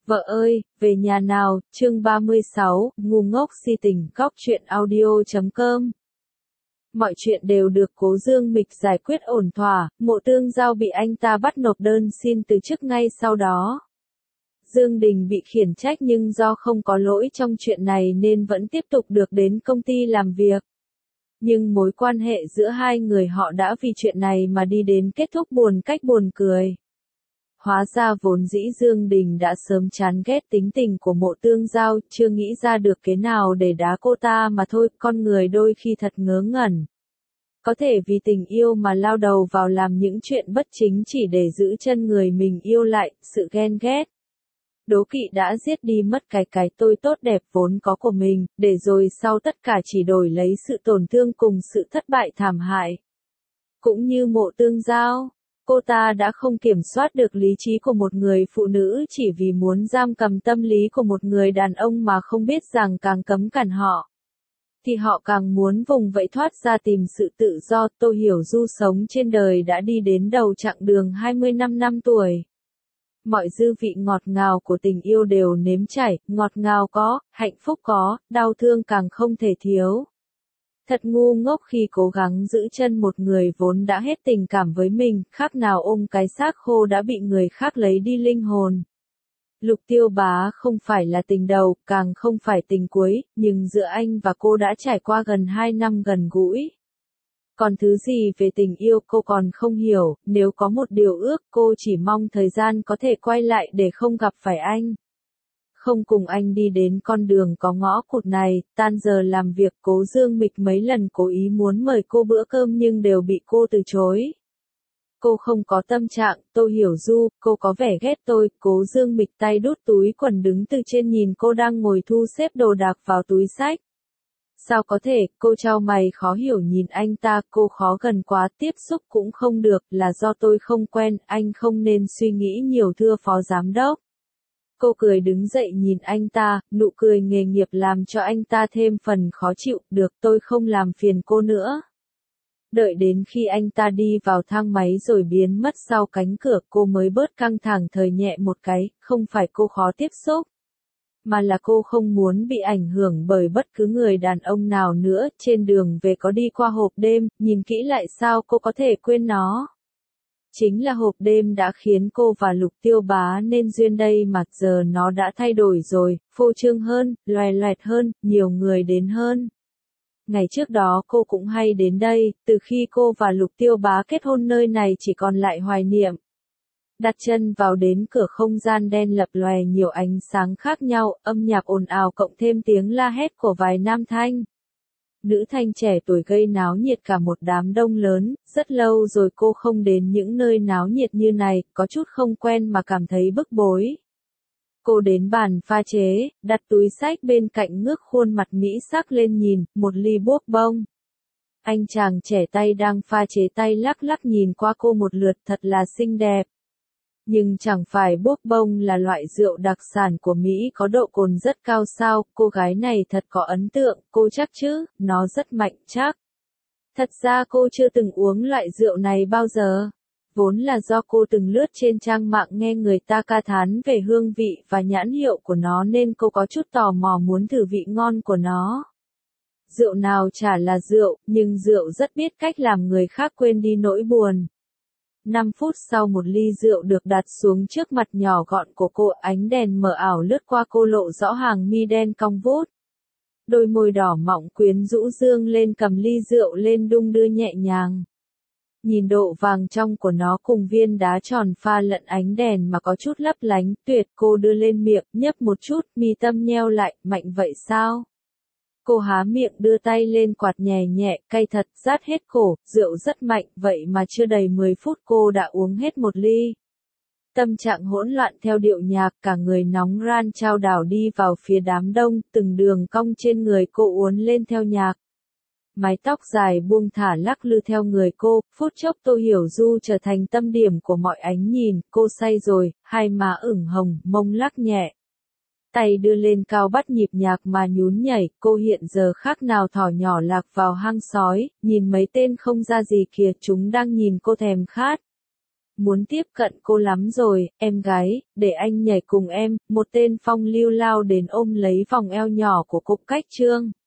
Vợ ơi, về nhà nào, chương 36, ngu ngốc si tình, góc truyện audio.com. Mọi chuyện đều được Cố Dương Mịch giải quyết ổn thỏa, Mộ Tương Giao bị anh ta bắt nộp đơn xin từ chức ngay sau đó. Dương Đình bị khiển trách nhưng do không có lỗi trong chuyện này nên vẫn tiếp tục được đến công ty làm việc. Nhưng mối quan hệ giữa hai người họ đã vì chuyện này mà đi đến kết thúc buồn cách buồn cười. Hóa ra vốn dĩ Dương Đình đã sớm chán ghét tính tình của Mộ Tương Giao, chưa nghĩ ra được kế nào để đá cô ta mà thôi, con người đôi khi thật ngớ ngẩn. Có thể vì tình yêu mà lao đầu vào làm những chuyện bất chính chỉ để giữ chân người mình yêu lại, sự ghen ghét. Đố kỵ đã giết đi mất cái tôi tốt đẹp vốn có của mình, để rồi sau tất cả chỉ đổi lấy sự tổn thương cùng sự thất bại thảm hại. Cũng như Mộ Tương Giao. Cô ta đã không kiểm soát được lý trí của một người phụ nữ chỉ vì muốn giam cầm tâm lý của một người đàn ông mà không biết rằng càng cấm cản họ, thì họ càng muốn vùng vẫy thoát ra tìm sự tự do. Tô Hiểu Du sống trên đời đã đi đến đầu chặng đường 25 năm tuổi. Mọi dư vị ngọt ngào của tình yêu đều nếm trải, ngọt ngào có, hạnh phúc có, đau thương càng không thể thiếu. Thật ngu ngốc khi cố gắng giữ chân một người vốn đã hết tình cảm với mình, khác nào ôm cái xác khô đã bị người khác lấy đi linh hồn. Lục Tiêu Bá không phải là tình đầu, càng không phải tình cuối, nhưng giữa anh và cô đã trải qua gần 2 năm gần gũi. Còn thứ gì về tình yêu cô còn không hiểu, nếu có một điều ước cô chỉ mong thời gian có thể quay lại để không gặp phải anh. Không cùng anh đi đến con đường có ngõ cụt này, tan giờ làm việc. Cố Dương Mịch mấy lần cố ý muốn mời cô bữa cơm nhưng đều bị cô từ chối. Cô không có tâm trạng, Tô Hiểu Du, cô có vẻ ghét tôi. Cố Dương Mịch tay đút túi quần đứng từ trên nhìn cô đang ngồi thu xếp đồ đạc vào túi xách. Sao có thể, cô chau mày khó hiểu nhìn anh ta, cô khó gần quá, tiếp xúc cũng không được, là do tôi không quen, anh không nên suy nghĩ nhiều thưa phó giám đốc. Cô cười đứng dậy nhìn anh ta, nụ cười nghề nghiệp làm cho anh ta thêm phần khó chịu, được tôi không làm phiền cô nữa. Đợi đến khi anh ta đi vào thang máy rồi biến mất sau cánh cửa cô mới bớt căng thẳng thở nhẹ một cái, không phải cô khó tiếp xúc. Mà là cô không muốn bị ảnh hưởng bởi bất cứ người đàn ông nào nữa. Trên đường về có đi qua hộp đêm, nhìn kỹ lại sao cô có thể quên nó. Chính là hộp đêm đã khiến cô và Lục Tiêu Bá nên duyên đây mà giờ nó đã thay đổi rồi, phô trương hơn, loè loẹt hơn, nhiều người đến hơn. Ngày trước đó cô cũng hay đến đây, từ khi cô và Lục Tiêu Bá kết hôn nơi này chỉ còn lại hoài niệm. Đặt chân vào đến cửa không gian đen lập lòe nhiều ánh sáng khác nhau, âm nhạc ồn ào cộng thêm tiếng la hét của vài nam thanh. Nữ thanh trẻ tuổi gây náo nhiệt cả một đám đông lớn, rất lâu rồi cô không đến những nơi náo nhiệt như này, có chút không quen mà cảm thấy bức bối. Cô đến bàn pha chế, đặt túi xách bên cạnh ngước khuôn mặt mỹ sắc lên nhìn, một ly bốc bông. Anh chàng trẻ tay đang pha chế tay lắc lắc nhìn qua cô một lượt thật là xinh đẹp. Nhưng chẳng phải bốc bông là loại rượu đặc sản của Mỹ có độ cồn rất cao sao, cô gái này thật có ấn tượng, cô chắc chứ, nó rất mạnh chắc. Thật ra cô chưa từng uống loại rượu này bao giờ. Vốn là do cô từng lướt trên trang mạng nghe người ta ca thán về hương vị và nhãn hiệu của nó nên cô có chút tò mò muốn thử vị ngon của nó. Rượu nào chả là rượu, nhưng rượu rất biết cách làm người khác quên đi nỗi buồn. 5 phút sau một ly rượu được đặt xuống trước mặt nhỏ gọn của cô, ánh đèn mờ ảo lướt qua cô lộ rõ hàng mi đen cong vút. Đôi môi đỏ mọng quyến rũ dương lên cầm ly rượu lên đung đưa nhẹ nhàng. Nhìn độ vàng trong của nó cùng viên đá tròn pha lẫn ánh đèn mà có chút lấp lánh, tuyệt. Cô đưa lên miệng, nhấp một chút, mi tâm nheo lại, mạnh vậy sao? Cô há miệng đưa tay lên quạt nhẹ nhẹ, cay thật, rát hết cổ, rượu rất mạnh, vậy mà chưa đầy 10 phút cô đã uống hết một ly. Tâm trạng hỗn loạn theo điệu nhạc, cả người nóng ran chao đảo đi vào phía đám đông, từng đường cong trên người cô uốn lên theo nhạc. Mái tóc dài buông thả lắc lư theo người cô, phút chốc Tô Hiểu Du trở thành tâm điểm của mọi ánh nhìn, cô say rồi, hai má ửng hồng, mông lắc nhẹ. Tay đưa lên cao bắt nhịp nhạc mà nhún nhảy, cô hiện giờ khác nào thỏ nhỏ lạc vào hang sói, nhìn mấy tên không ra gì kìa, chúng đang nhìn cô thèm khát. muốn tiếp cận cô lắm rồi, em gái, để anh nhảy cùng em, một tên phong lưu lao đến ôm lấy vòng eo nhỏ của Cục Cách Trương.